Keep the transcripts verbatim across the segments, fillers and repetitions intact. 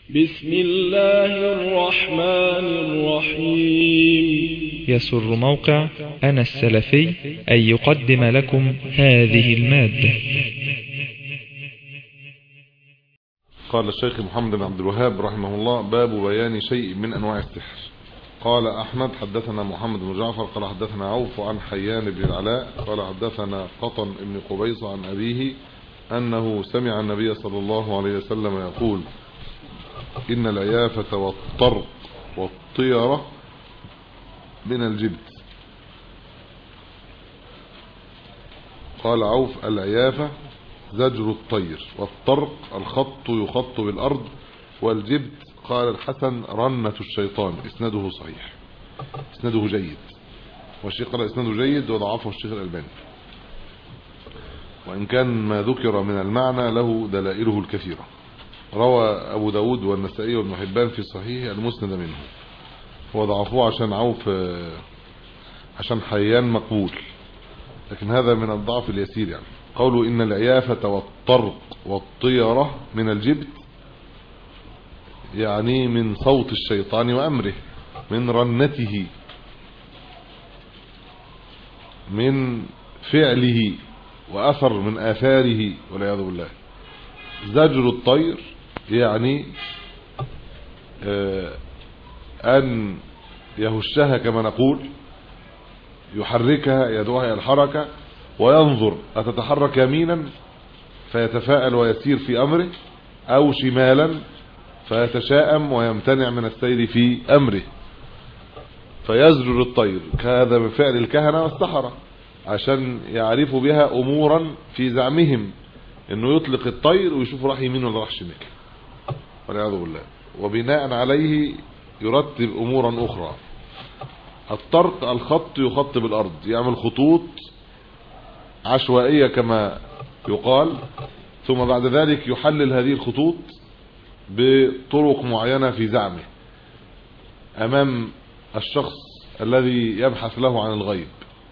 بسم الله الرحمن الرحيم. يسر موقع أنا السلفي أن يقدم لكم هذه المادة. قال الشيخ محمد بن عبد الوهاب رحمه الله: باب بيان شيء من أنواع السحر. قال أحمد: حدثنا محمد بن جعفر قال حدثنا عوف عن حيان بن العلاء قال حدثنا قطن بن قبيص عن أبيه أنه سمع النبي صلى الله عليه وسلم يقول: إن العيافة والطرق والطيرة من الجبت. قال عوف: العيافة زجر الطير، والطرق الخط يخط بالأرض، والجبت قال الحسن رنة الشيطان. اسنده صحيح، اسنده جيد، والشيخ قال اسنده جيد وضعفه الشيخ الألباني، وإن كان ما ذكر من المعنى له دلائله الكثيرة. روى أبو داود والنسائي وابن حبان في صحيح المسند منه، وضعفوه عشان عوف عشان حيان مقبول، لكن هذا من الضعف اليسير. يعني قولوا إن العيافة والطرق والطيرة من الجبت، يعني من صوت الشيطان وأمره، من رنته، من فعله وأثر من آثاره والعياذ بالله. زجر الطير يعني أن يهشها كما نقول، يحركها، يدعوها إلى الحركة، وينظر أتتحرك يمينا فيتفاءل ويسير في أمره، أو شمالا فيتشائم ويمتنع من السير في أمره، فيزجر الطير. هذا من فعل الكهنة والسحرة عشان يعرفوا بها أمورا في زعمهم، انه يطلق الطير ويشوف راح يمين ولا راح شمال والعياذ بالله، وبناء عليه يرتب امورا اخرى. الطرق الخط يخط بالارض، يعمل خطوط عشوائية كما يقال، ثم بعد ذلك يحلل هذه الخطوط بطرق معينة في زعمه امام الشخص الذي يبحث له عن الغيب،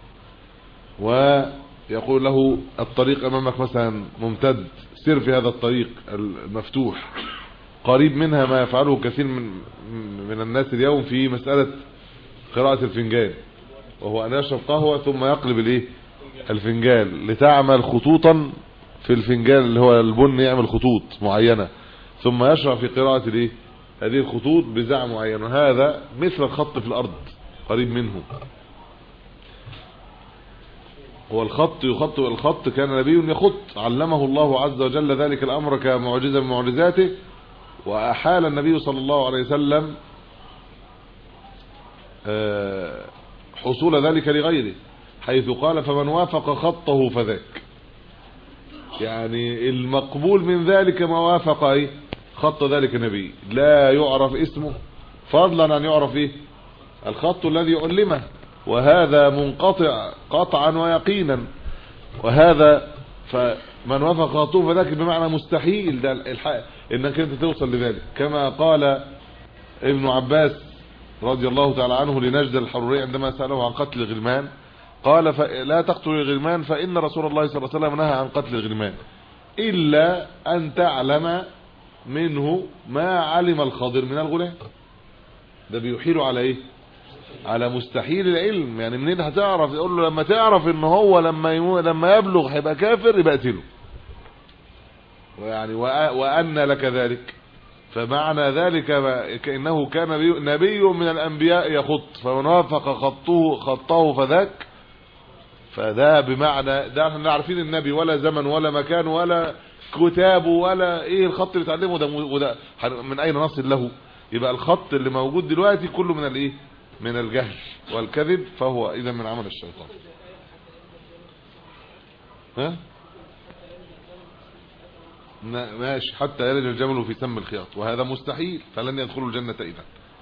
ويقول له الطريق امامك مثلا ممتد، سير في هذا الطريق المفتوح. قريب منها ما يفعله كثير من من الناس اليوم في مسألة قراءة الفنجان، وهو ان يشرب قهوة ثم يقلب الايه الفنجان لتعمل خطوطا في الفنجان اللي هو البن، يعمل خطوط معينة ثم يشرع في قراءة الايه هذه الخطوط بزعم معين، وهذا مثل الخط في الارض قريب منه. هو الخط يخط، الخط كان نبي يخط، علمه الله عز وجل ذلك الامر كمعجزة من معجزاته، واحال النبي صلى الله عليه وسلم حصول ذلك لغيره، حيث قال: فمن وافق خطه فذاك. يعني المقبول من ذلك ما وافق ايه خط ذلك النبي، لا يعرف اسمه فضلا ان يعرف ايه الخط الذي علمه، وهذا منقطع قطعا ويقينا. وهذا فمن وافق خطوه فذاك بمعنى مستحيل ده الحق انك انت توصل لذلك، كما قال ابن عباس رضي الله تعالى عنه لنجد الحروري عندما سأله عن قتل الغلمان، قال: لا تقتل الغلمان فإن رسول الله صلى الله عليه وسلم نهى عن قتل الغلمان إلا أن تعلم منه ما علم الخضر من الغلام. ده بيحيل على ايه على مستحيل العلم. يعني منين هتعرف؟ يقول له لما تعرف ان هو لما يمو... لما يبلغ هيبقى كافر يبقى اقتله، ويعني وأن لك ذلك. فمعنى ذلك كأنه كان نبي من الأنبياء يخط، فمن وافق خطه خطه فذاك. فده بمعنى ده احنا عارفين النبي ولا زمن ولا مكان ولا كتاب ولا ايه الخط اللي اتعلمه ده، وده من اين نصل له؟ يبقى الخط اللي موجود دلوقتي كله من الايه من الجهل والكذب، فهو اذا من عمل الشيطان. ها ماشي، حتى يلج الجمل في سم الخياط، وهذا مستحيل، فلن يدخلوا الجنة اذا.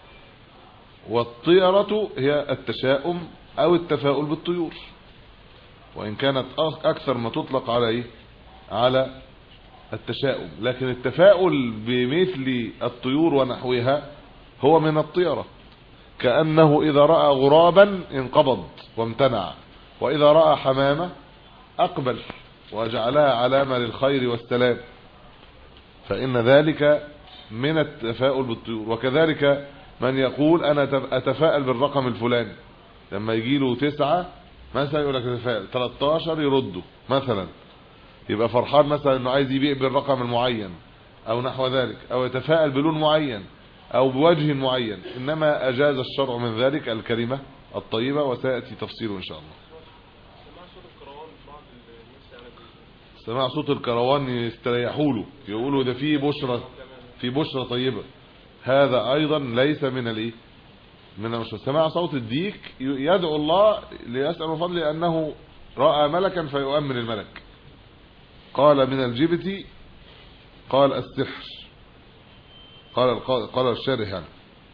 والطيرة هي التشاؤم او التفاؤل بالطيور، وان كانت اكثر ما تطلق على ايه على التشاؤم، لكن التفاؤل بمثل الطيور ونحوها هو من الطيرة، كأنه إذا رأى غرابا انقبض وامتنع، وإذا رأى حمامة أقبل وجعلها علامة للخير والسلام. فإن ذلك من التفاؤل بالطيور. وكذلك من يقول انا اتفائل بالرقم الفلاني، لما يجي له تسعة مثلا يقول لك اتفائل، تلتاشر يرده مثلا، يبقى فرحان مثلا انه عايز يبيع بالرقم المعين او نحو ذلك، او يتفائل بلون معين او بوجه معين. انما اجاز الشرع من ذلك الكلمة الطيبة، وسيأتي تفصيله ان شاء الله. سماع صوت الكروان يستريحوا له، يقولوا ده فيه بشرة، في بشرة طيبة، هذا ايضا ليس من الايه، من المشروع. سماع صوت الديك يدعو الله ليسأل فضل لأنه رأى ملكا فيؤمن الملك. قال من الجبت، قال السحر، قال قال الشارح يعني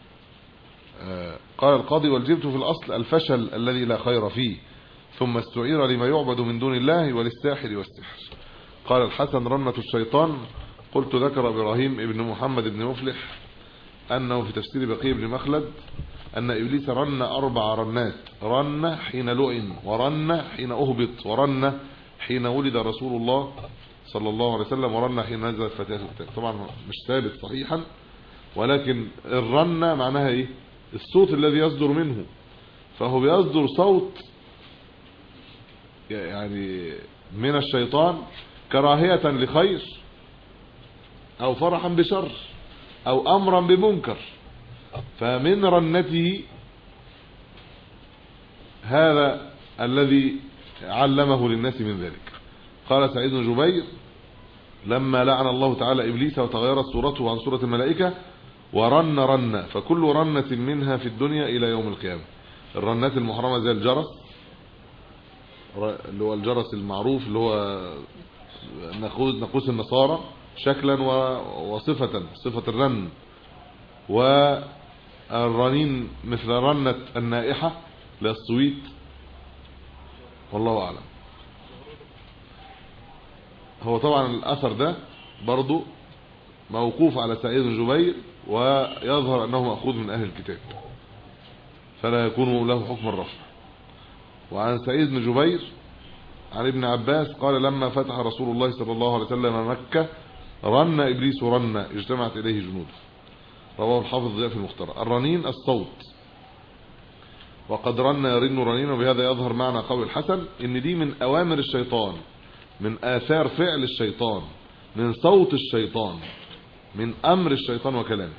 قال القاضي والجبت في الأصل الفشل الذي لا خير فيه، ثم استعير لما يعبد من دون الله وللساحر والسحر. قال الحسن رنة الشيطان. قلت ذكر إبراهيم ابن محمد بن مفلح أنه في تفسير بقي بن مخلد أن إبليس رن أربع رنات، رن حين لؤن، ورن حين أهبط، ورن حين ولد رسول الله صلى الله عليه وسلم، ورن حين نزلت فتاة الكتاب. طبعا مش ثابت صحيحا، ولكن الرن معناها ايه؟ الصوت الذي يصدر منه، فهو بيصدر صوت يعني من الشيطان كراهية لخير او فرحا بشر او امرا بمنكر، فمن رنته هذا الذي علمه للناس من ذلك. قال سعيد بن جبير لما لعن الله تعالى إبليس وتغيرت صورته عن صورة الملائكة ورن رن، فكل رنة منها في الدنيا إلى يوم القيامة. الرنات المحرمة زي الجرس، اللي هو الجرس المعروف اللي هو ناقوس النصارى شكلا وصفة، صفة الرن، والرنين مثل رنة النائحة للصويت، والله أعلم. هو طبعا الأثر ده برضو موقوف على سعيد بن جبير، ويظهر أنه مأخوذ من أهل الكتاب، فلا يكون له حكم الرفع. وعن سعيد بن جبير عن ابن عباس قال لما فتح رسول الله صلى الله عليه وسلم مكة رن إبليس رن اجتمعت إليه جنود. رواه الحافظ ضياء في المختار. الرنين الصوت، وقد رن يرن رنين، وبهذا يظهر معنى قول الحسن ان دي من اوامر الشيطان، من آثار فعل الشيطان، من صوت الشيطان، من امر الشيطان وكلامه.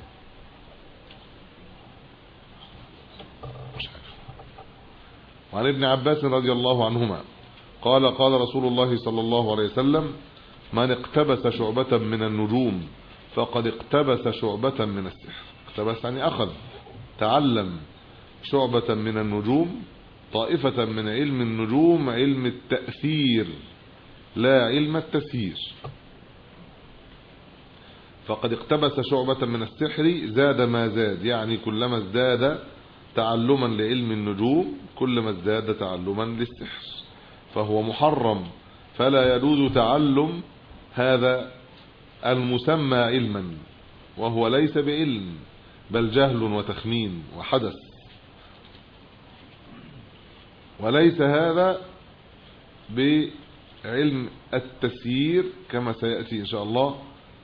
مش عارف. وعن ابن عباس رضي الله عنهما قال قال رسول الله صلى الله عليه وسلم من اقتبس شعبة من النجوم فقد اقتبس شعبة من السحر. اقتبس يعني اخذ، تعلم شعبة من النجوم، طائفة من علم النجوم، علم التأثير لا علم التسيير. فقد اقتبس شعبة من السحر زاد ما زاد، يعني كلما ازداد تعلما لعلم النجوم كلما ازداد تعلما للسحر، فهو محرم، فلا يجوز تعلم هذا المسمى علما، وهو ليس بعلم بل جهل وتخمين وحدث، وليس هذا بعلم التسيير كما سيأتي إن شاء الله.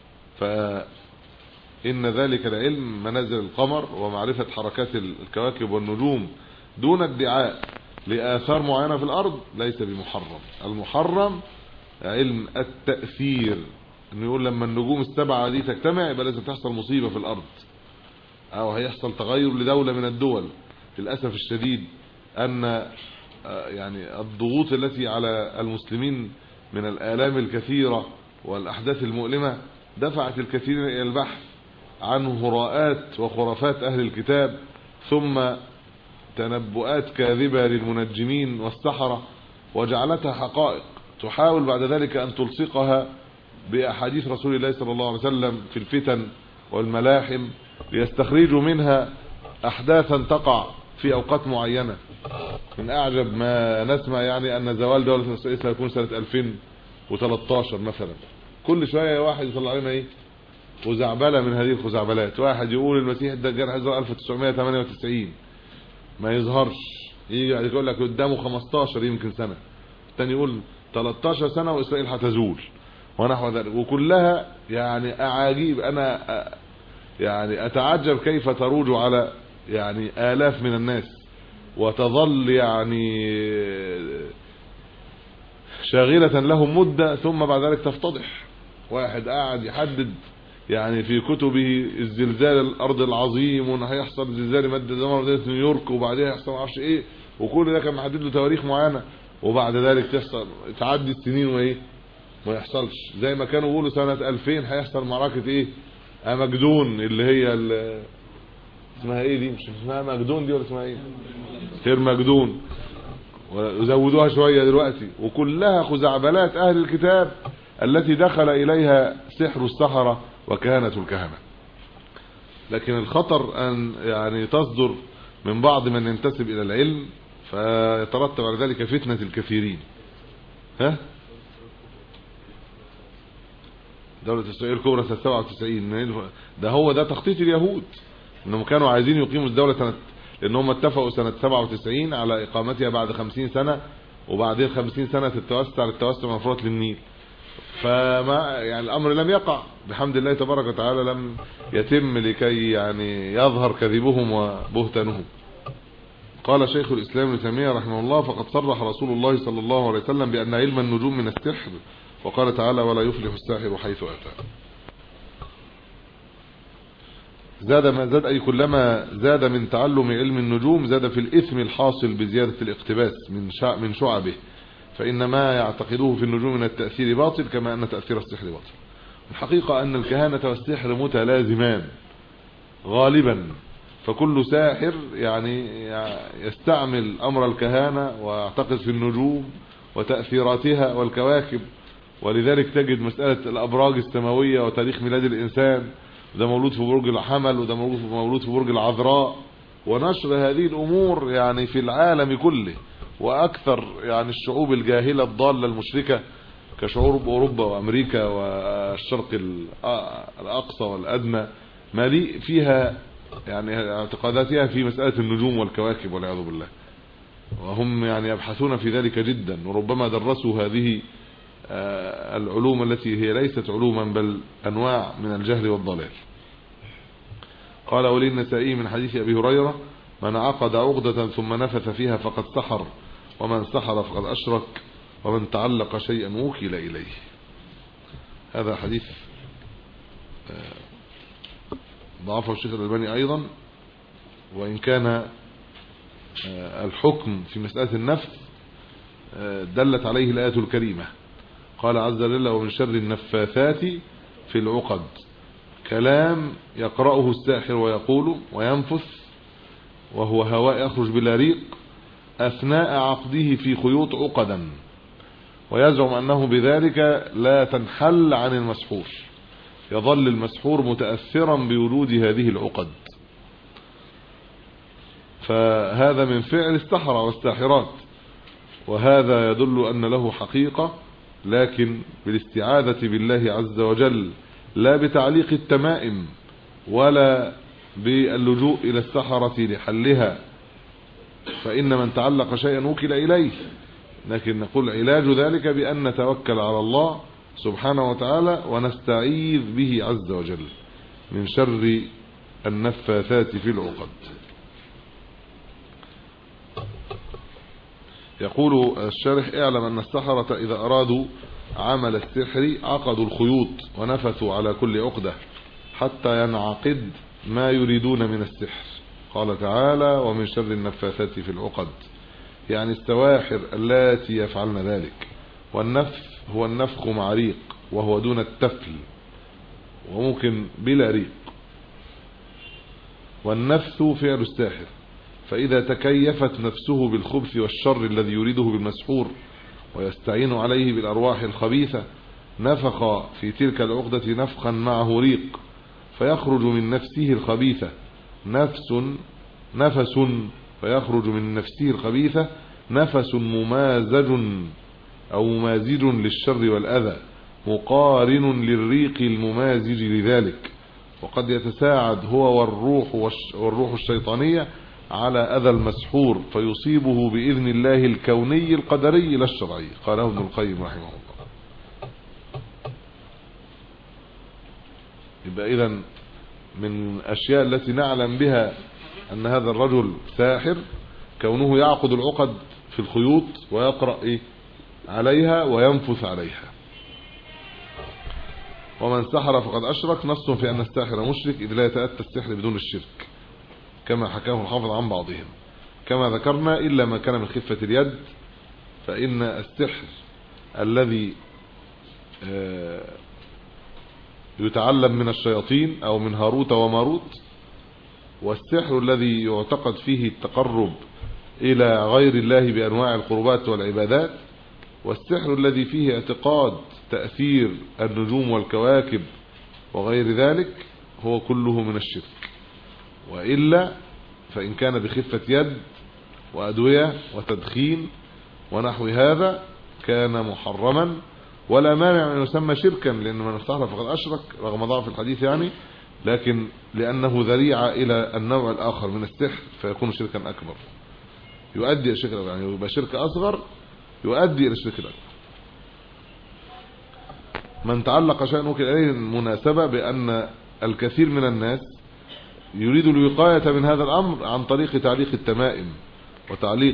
فإن ذلك العلم منازل القمر ومعرفة حركات الكواكب والنجوم دون ادعاء لآثار معينة في الأرض ليس بمحرم. المحرم علم التأثير، انه يقول لما النجوم السبعة دي تجتمع يبقى لازم تحصل مصيبة في الأرض، أو هيحصل تغير لدولة من الدول. للأسف الشديد أن يعني الضغوط التي على المسلمين من الآلام الكثيرة والأحداث المؤلمة دفعت الكثيرين إلى البحث عن هراءات وخرافات أهل الكتاب، ثم تنبؤات كاذبة للمنجمين والسحرة، وجعلتها حقائق تحاول بعد ذلك أن تلصقها بأحاديث رسول الله صلى الله عليه وسلم في الفتن والملاحم، ليستخرجوا منها أحداثا تقع في أوقات معينة. من أعجب ما نسمع يعني أن زوال دولة إسرائيل سيكون سنة ألفين وثلاثة عشر مثلا. كل شوية واحد يطلع لنا إيه خزعبلة من هذه الخزعبلات. واحد يقول المسيح الدجال هيظهر ألف وتسعمائة وثمانية وتسعين، ما يظهرش، يجي يقول لك قدامه خمستاشر يمكن سنة، الثاني يقول ثلاثة عشر سنة وإسرائيل هتزول ونحو ذلك، وكلها يعني أعاجيب. أنا يعني اتعجب كيف تروج على يعني آلاف من الناس وتظل يعني شاغلة لهم مدة، ثم بعد ذلك تفتضح. واحد قاعد يحدد يعني في كتبه الزلزال الارض العظيم، وان هيحصل زلزال مادة زمن نيويورك، وبعدها يحصل معرفش ايه، وكل ده كان محدد له تواريخ معينة، وبعد ذلك تحصل تعدي السنين وايه ما يحصلش. زي ما كانوا يقولوا سنة ألفين هيحصل معركة ايه امجدون، اللي هي اللي اسمها ايه دي، مش اسمها مجدون دي ولا اسمها ايه، خير مجدون، وزودوها شوية دلوقتي، وكلها خزعبلات اهل الكتاب التي دخل اليها سحر السحرة وكهنة الكهنة. لكن الخطر ان يعني تصدر من بعض من ينتسب الى العلم فيترتب على ذلك فتنة الكثيرين. ها دولة اسرائيل الكبرى سنة سبعة وتسعين، ده هو ده تخطيط اليهود، انهم كانوا عايزين يقيموا الدولة سنة، لانهم اتفقوا سنة سبعة وتسعين على اقامتها بعد خمسين سنة، وبعدين خمسين سنة تتوسع للتوسع من فرات للنيل. فما يعني الامر لم يقع بحمد الله تبارك وتعالى، لم يتم لكي يعني يظهر كذبهم وبهتانهم. قال شيخ الاسلام ابن تيمية رحمه الله: فقد صرح رسول الله صلى الله عليه وسلم بان علم النجوم من السحر، وقال تعالى: ولا يفلح الساحر حيث اتى. زاد ما زاد اي كلما زاد من تعلم علم النجوم زاد في الاثم الحاصل بزيادة الاقتباس من من شعبه، فإن ما يعتقدوه في النجوم من التأثير باطل كما أن تأثير السحر باطل. الحقيقة أن الكهانة والسحر متلازمان غالبا، فكل ساحر يعني يستعمل أمر الكهانة ويعتقد في النجوم وتأثيراتها والكواكب، ولذلك تجد مسألة الأبراج السماوية وتاريخ ميلاد الإنسان، ده مولود في برج الحمل وده مولود في برج العذراء، ونشر هذه الأمور يعني في العالم كله. واكثر يعني الشعوب الجاهلة الضالة المشركة كشعوب اوروبا وامريكا والشرق الاقصى والادنى مليء فيها يعني اعتقاداتها في مسألة النجوم والكواكب والعياذ بالله، وهم يعني يبحثون في ذلك جدا، وربما درسوا هذه العلوم التي هي ليست علوما بل انواع من الجهل والضلال. قال ولي النسائي من حديث ابي هريرة: من عقد عقدة ثم نفث فيها فقد سحر، ومن سحر فقد أشرك، ومن تعلق شيئا وكل إليه. هذا حديث ضعفه الشيخ الألباني أيضا، وإن كان الحكم في مسألة النفث دلت عليه الآية الكريمة. قال عز وجل: ومن شر النفاثات في العقد. كلام يقرأه الساحر ويقول وينفث وهو هواء يخرج بلا ريق أثناء عقده في خيوط عقدا، ويزعم أنه بذلك لا تنحل عن المسحور، يظل المسحور متأثرا بوجود هذه العقد. فهذا من فعل السحرة والساحرات، وهذا يدل أن له حقيقة، لكن بالاستعاذة بالله عز وجل، لا بتعليق التمائم ولا باللجوء إلى السحرة لحلها، فإن من تعلق شيئا وكل إليه. لكن نقول علاج ذلك بأن نتوكل على الله سبحانه وتعالى ونستعيذ به عز وجل من شر النفاثات في العقد. يقول الشارح: اعلم أن السحرة إذا أرادوا عمل السحر عقدوا الخيوط ونفثوا على كل عقدة حتى ينعقد ما يريدون من السحر. قال تعالى: ومن شر النفاثات في العقد، يعني السواحر اللاتي يفعلن ذلك. والنفث هو النفخ مع ريق، وهو دون التفل، وممكن بلا ريق. والنفث فعل الساحر، فإذا تكيفت نفسه بالخبث والشر الذي يريده بالمسحور ويستعين عليه بالأرواح الخبيثة، نفخ في تلك العقدة نفخا معه ريق، فيخرج من نفسه الخبيثة نفس نفس فيخرج من نفسه الخبيثة نفس ممازج أو ممازج للشر والأذى، مقارن للريق الممازج لذلك. وقد يتساعد هو والروح والروح الشيطانية على أذى المسحور فيصيبه بإذن الله الكوني القدري لا الشرعي. قاله ابن القيم رحمه الله. يبقى إذن من الأشياء التي نعلم بها أن هذا الرجل ساحر كونه يعقد العقد في الخيوط ويقرأ إيه عليها وينفث عليها. ومن سحر فقد أشرك، نص في أن الساحر مشرك إذ لا يتأتى السحر بدون الشرك كما حكاه الحافظ عن بعضهم. كما ذكرنا إلا ما كان من خفة اليد، فإن السحر الذي يتعلم من الشياطين أو من هاروت وماروت، والسحر الذي يعتقد فيه التقرب إلى غير الله بأنواع القربات والعبادات، والسحر الذي فيه اعتقاد تأثير النجوم والكواكب وغير ذلك، هو كله من الشرك. وإلا فإن كان بخفة يد وأدوية وتدخين ونحو هذا كان محرما، ولا مانع أن يسمى شركا، لأن من استحلف فقد أشرك رغم ضعف الحديث يعني، لكن لأنه ذريعة إلى النوع الآخر من السحر فيكون شركا أكبر، يؤدي إلى الشرك الأكبر، يعني يبقى شرك أصغر يؤدي إلى الشرك الأكبر. من تعلق شيئا وكل إليه المناسبة بأن الكثير من الناس يريد الوقاية من هذا الأمر عن طريق تعليق التمائم وتعليق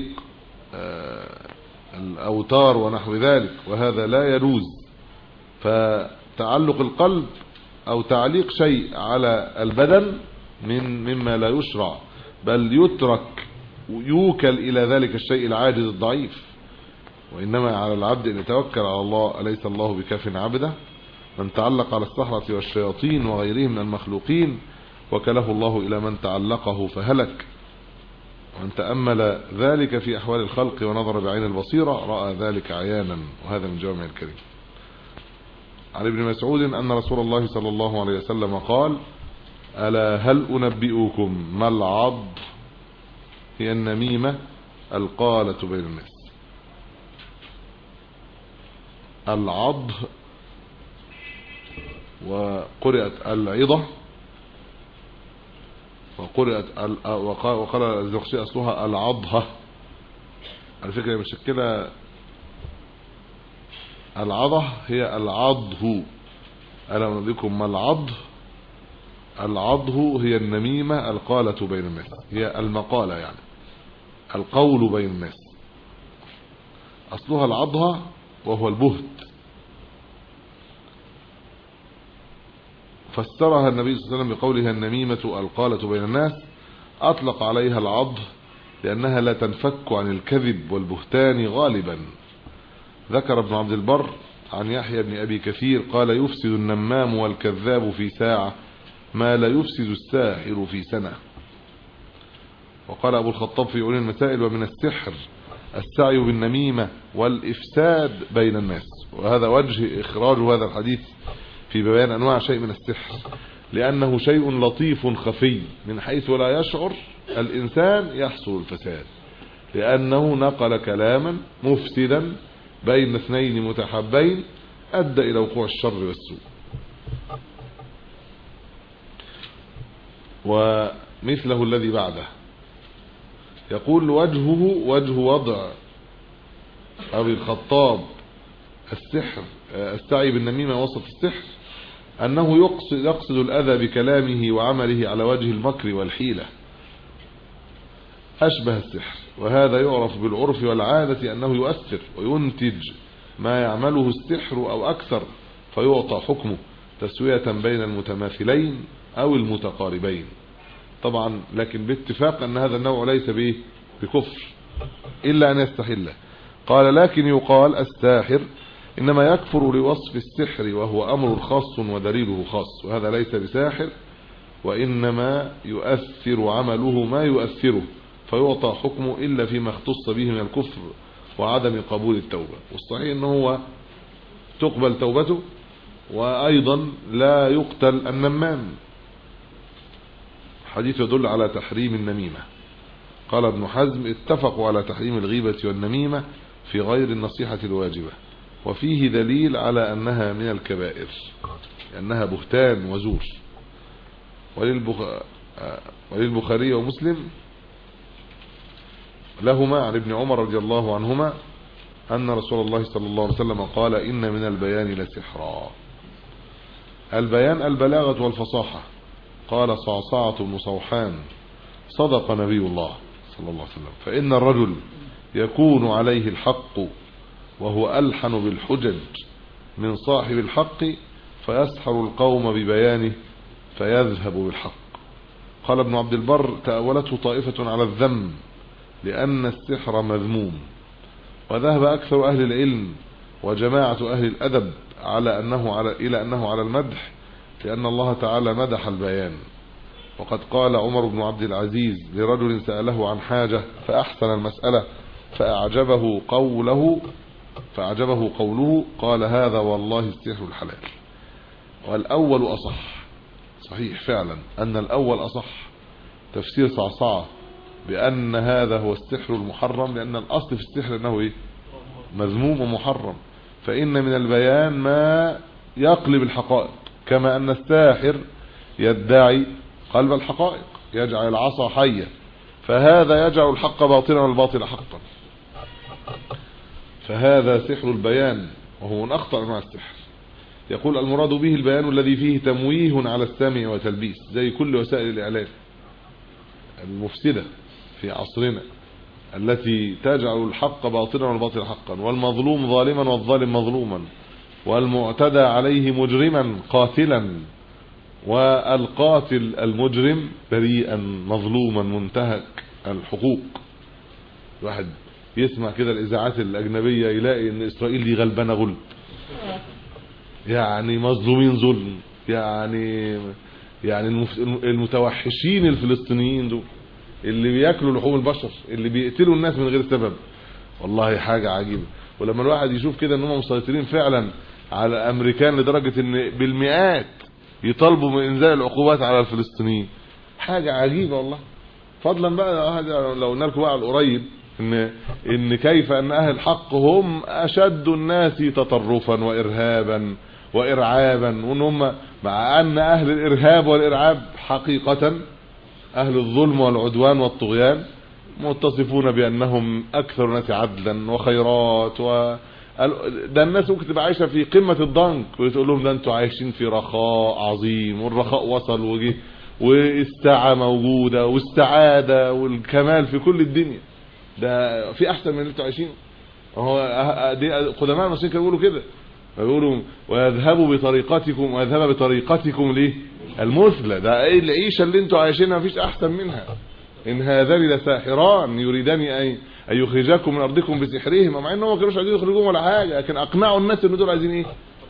الأوتار ونحو ذلك، وهذا لا يجوز. فتعلق القلب أو تعليق شيء على البدن من مما لا يشرع، بل يترك ويوكل إلى ذلك الشيء العاجز الضعيف، وإنما على العبد أن يتوكل على الله، أليس الله بكاف عبده. من تعلق على السحرة والشياطين وغيرهم من المخلوقين وكله الله إلى من تعلقه فهلك. ومن تأمل ذلك في أحوال الخلق ونظر بعين البصيرة رأى ذلك عيانا، وهذا من جوامع الكريم. عن ابن مسعود أن رسول الله صلى الله عليه وسلم قال: ألا هل أنبئكم ما العض؟ هي النميمة القالة بين الناس. العض وقرأت العضة وقرأت وقال الزرقشي أصلها العضها، على فكرة مشكلة العضه هي العضه. ألا أنبئكم ما العض؟ العضه هي النميمة القالة بين الناس، هي المقالة يعني القول بين الناس، أصلها العضها وهو البهت. فسرها النبي صلى الله عليه وسلم بقولها النميمة القالة بين الناس، أطلق عليها العض لأنها لا تنفك عن الكذب والبهتان غالبا. ذكر ابن عبد البر عن يحيى بن أبي كثير قال: يفسد النمام والكذاب في ساعة ما لا يفسد الساحر في سنة. وقال أبو الخطاب في علم المسائل: ومن السحر السعي بالنميمة والإفساد بين الناس. وهذا وجه إخراج هذا الحديث في بيان أنواع شيء من السحر، لأنه شيء لطيف خفي من حيث لا يشعر الإنسان يحصل الفساد، لأنه نقل كلاما مفسدا بين اثنين متحابين أدى إلى وقوع الشر والسوء. ومثله الذي بعده يقول: وجهه وجه وضع أبي الخطاب السحر السعي بالنميمة وسط السحر أنه يقصد, يقصد الأذى بكلامه وعمله على وجه المكر والحيلة أشبه السحر. وهذا يعرف بالعرف والعادة أنه يؤثر وينتج ما يعمله السحر أو أكثر، فيعطى حكمه تسوية بين المتماثلين أو المتقاربين طبعا، لكن باتفاق أن هذا النوع ليس به بكفر إلا أن يستحله. قال: لكن يقال الساحر إنما يكفر لوصف السحر وهو أمر خاص ودليله خاص، وهذا ليس بساحر، وإنما يؤثر عمله ما يؤثره فيعطى حكمه إلا فيما اختص به من الكفر وعدم قبول التوبة. والصحيح أنه هو تقبل توبته، وأيضا لا يقتل النمام. حديث يدل على تحريم النميمة. قال ابن حزم: اتفقوا على تحريم الغيبة والنميمة في غير النصيحة الواجبة، وفيه دليل على أنها من الكبائر لأنها بهتان وزور. وللبخاري ومسلم لهما عن ابن عمر رضي الله عنهما أن رسول الله صلى الله عليه وسلم قال: إن من البيان لسحرا. البيان البلاغة والفصاحة، قال صعصعة بن صوحان: صدق نبي الله صلى الله عليه وسلم، فإن الرجل يكون عليه الحق وهو ألحن بالحجج من صاحب الحق فيسحر القوم ببيانه فيذهب بالحق. قال ابن عبد البر: تأولته طائفة على الذم لأن السحر مذموم، وذهب أكثر أهل العلم وجماعة أهل الأدب على أنه على إلى أنه على المدح، لأن الله تعالى مدح البيان. وقد قال عمر بن عبد العزيز لرجل سأله عن حاجة فأحسن المسألة فأعجبه قوله فأعجبه قوله قال: هذا والله السحر الحلال. والأول أصح. صحيح فعلا أن الأول أصح، تفسير صعصعة بأن هذا هو السحر المحرم، لأن الأصل في السحر أنه إيه؟ مذموم ومحرم. فإن من البيان ما يقلب الحقائق، كما أن الساحر يدعي قلب الحقائق، يجعل العصا حية، فهذا يجعل الحق باطلا والباطل حقا. فهذا سحر البيان، وهو من أخطر أنواع السحر. يقول: المراد به البيان الذي فيه تمويه على السامع وتلبيس، زي كل وسائل الإعلام المفسدة في عصرنا التي تجعل الحق باطلا والباطل حقا، والمظلوم ظالما والظالم مظلوما، والمعتدى عليه مجرما قاتلا، والقاتل المجرم بريئا مظلوما منتهك الحقوق. الواحد يسمع كده الإذاعات الأجنبية يلاقي ان إسرائيل دي غلبانة غلب، يعني مظلومين ظلم، يعني يعني المتوحشين الفلسطينيين دول اللي بياكلوا لحوم البشر، اللي بيقتلوا الناس من غير سبب. والله حاجة عجيبة. ولما الواحد يشوف كده ان هم مسيطرين فعلا على الامريكان لدرجة ان بالمئات يطالبوا من انزال العقوبات على الفلسطينيين، حاجة عجيبة والله. فضلا بقى لو قلنا لكم بقى على القريب ان ان كيف ان اهل الحق هم اشد الناس تطرفا وارهابا وارعابا، وان هم مع ان اهل الارهاب والارعاب حقيقة اهل الظلم والعدوان والطغيان متصفون بانهم اكثر الناس عدلا وخيرات، و ده الناس ممكن تبقى عايشه في قمه الضنك وتقول لهم ده انتوا عايشين في رخاء عظيم، والرخاء وصل وجه، والسعه موجوده، والسعاده والكمال في كل الدنيا، ده في احسن من اللي انتوا عايشينه. هو دي قدماء المصريين كانوا بيقولوا كده، بيقولوا: ويذهبوا بطريقتكم ويذهب بطريقتكم ليه المثلى، ده ايه العيشه اللي انتوا عايشينها مفيش احسن منها. ان هذان لساحران يريدان ان يخرجاكم من ارضكم بسحرهم، مع انهم ما كانوش عايزين يخرجوهم ولا حاجه، لكن اقنعوا الناس ان دول عايزين ايه؟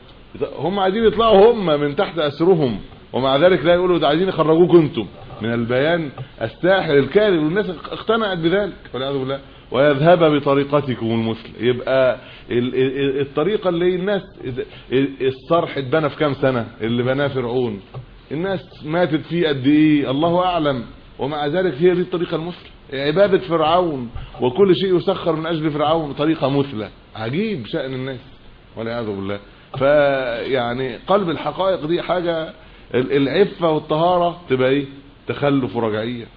هم عايزين يطلعوا هم من تحت اسرهم، ومع ذلك لا يقولوا ده عايزين يخرجوكم انتم. من البيان الساحر الكاذب، والناس اقتنعت بذلك والعياذ بالله. ويذهب بطريقتكم المثل، يبقى الطريقه اللي الناس الصرح اتبنى في كام سنه، اللي بناه فرعون الناس ماتت فيه قد ايه الله اعلم، ومع ذلك هي دي الطريقه المثلى. عباده فرعون وكل شيء يسخر من اجل فرعون طريقه مثلى. عجيب شأن الناس والعياذ بالله. فيعني قلب الحقائق دي حاجه، العفه والطهاره تبقى ايه؟ تخلف ورجعيه.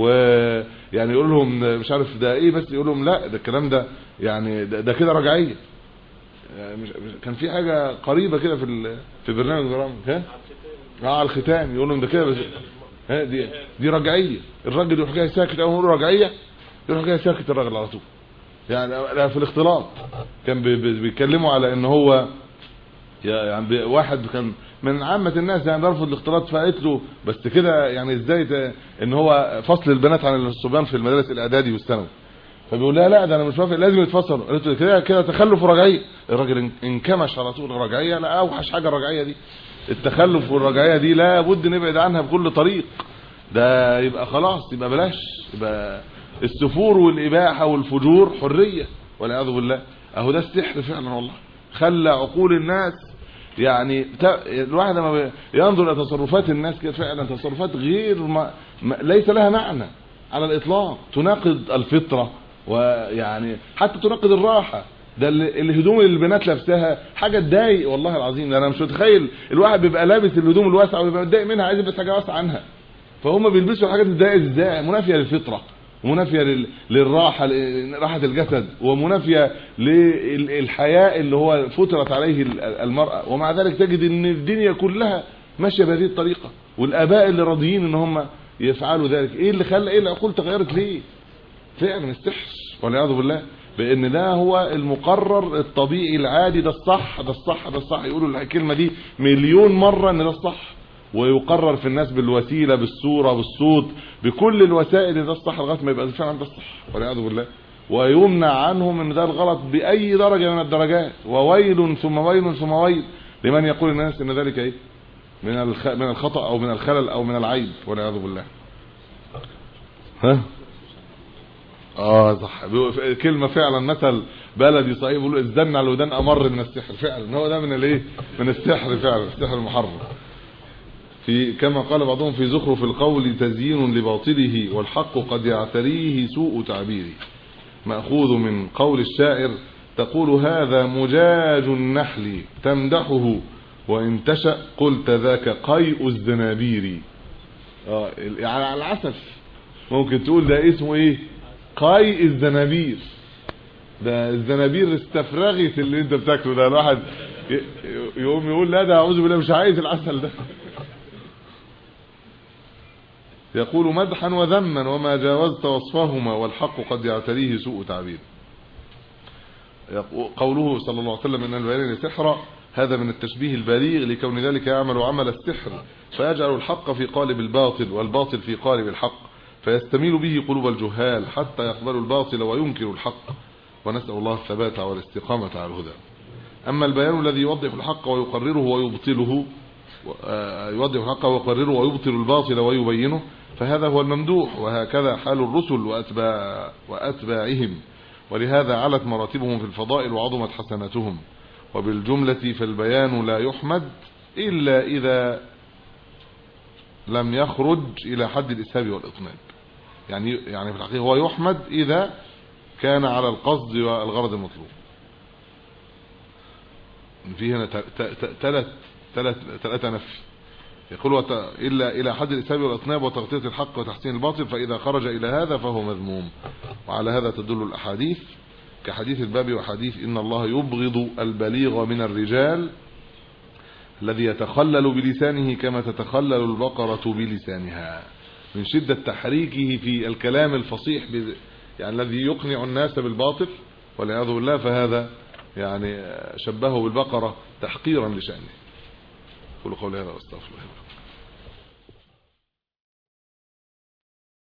ويعني يقول لهم مش عارف ده ايه، بس يقول لهم لا ده الكلام ده يعني ده, ده كده رجعيه. يعني كان في حاجه قريبه كده في في برنامج برامج ها اه على الختان، يقول لهم ده كده بس ها دي دي رجعيه. الراجل يروح جاي ساكت، اول ما يقول رجعيه يروح جاي ساكت الراجل على طول. يعني في الاختلاط كان بيتكلموا على ان هو يعني واحد كان من عامه الناس يعني بيرفض الاختلاط، فقالت له بس كده يعني ازاي ان هو فصل البنات عن الصبيان في المدارس الاعدادي والثانوي، فبيقول لها لا ده انا مش موافق لازم يتفصلوا. قالت له كده كده تخلف ورجعيه. الراجل انكمش على طول. الرجعيه لا، اوحش حاجه الرجعيه دي، التخلف والرجعيه دي لا بد نبعد عنها بكل طريق. ده يبقى خلاص يبقى بلاش، يبقى السفور والاباحه والفجور حريه والعياذ بالله. اهو ده السحر فعلا والله، خلى عقول الناس يعني الواحد لما ينظر الى تصرفات الناس كده فعلا تصرفات غير ما ليس لها معنى على الاطلاق، تناقض الفطره، ويعني حتى تناقض الراحه. ده الهدوم اللي البنات لابساها حاجه تضايق والله العظيم. ده انا مش متخيل الواحد بيبقى لابس الهدوم الواسعه ويبقى متضايق منها، عايز يلبس حاجه واسعه عنها. فهم بيلبسوا حاجات تضايق ازاي؟ منافيه للفطره، ومنافيه للراحه، راحه الجسد، ومنافيه للحياء اللي هو فطرت عليه المراه. ومع ذلك تجد ان الدنيا كلها ماشيه بهذه الطريقه، والاباء اللي راضيين ان هم يفعلوا ذلك. ايه اللي خلى ايه العقول تغيرت ليه؟ فعلا السحر والعياذ بالله، بان ده هو المقرر الطبيعي العادي، ده الصح ده الصح ده الصح. يقولوا الكلمه دي مليون مره ان ده الصح، ويقرر في الناس بالوسيله بالصوره بالصوت بكل الوسائل ان ده الصح لغايه ما يبقى فعلا ده الصح والعياذ بالله، ويمنع عنهم ان ده الغلط باي درجه من الدرجات. وويل ثم ويل ثم ويل لمن يقول الناس ان ذلك ايه من الخ... من الخطا او من الخلل او من العيب والعياذ بالله. ها اه صح، كلمه فعلا مثل بلدي صحيح، بيقولوا الزن على الودان امر من السحر. فعلا هو ده من الايه من السحر، فعلا السحر المحرم. في كما قال بعضهم في زخرف القول تزيين لباطله والحق قد يعتريه سوء تعبيره، مأخوذ من قول الشاعر تقول هذا مجاج النحل تمدحه وإن تشأ قلت ذاك قيء الزنابير. اه يعني على العسل ممكن تقول ده اسمه ايه قيء الزنابير، ده الزنابير استفرغت اللي انت بتاكله ده. الواحد يقوم يقول لا ده اعوذ بالله مش عايز العسل ده. يقول مدحا وذما وما جاوزت وصفهما والحق قد يعتريه سوء تعبير. قوله صلى الله عليه وسلم ان البيان سحرا، هذا من التشبيه البليغ لكون ذلك يعمل عمل السحر، فيجعل الحق في قالب الباطل والباطل في قالب الحق، فيستميل به قلوب الجهال حتى يقبلوا الباطل وينكروا الحق، ونسأل الله الثبات والاستقامة على الهدى. أما البيان الذي يوضح الحق ويقرره ويبطله، يوضح الحق ويقرره ويبطل الباطل ويبينه، فهذا هو الممدوح، وهكذا حال الرسل وأتباع وأتباعهم، ولهذا علت مراتبهم في الفضائل وعظمت حسناتهم. وبالجملة فالبيان لا يحمد إلا إذا لم يخرج إلى حد الإسهاب والإطناب. يعني يعني في الحقيقة هو يحمد إذا كان على القصد والغرض المطلوب. في هنا ثلاث ثلاث ثلاثة نفي. يقول إلا إلى حد الإسهاب والإطناب وتغطية الحق وتحسين الباطل، فإذا خرج إلى هذا فهو مذموم. وعلى هذا تدل الأحاديث كحديث الباب وحديث إن الله يبغض البليغ من الرجال الذي يتخلل بلسانه كما تتخلل البقرة بلسانها، من شدة تحريكه في الكلام الفصيح يعني الذي يقنع الناس بالباطل والعياذ بالله، فهذا يعني شبهه بالبقرة تحقيرا لشأنه. قولوا قولي هذا واستغفر الله.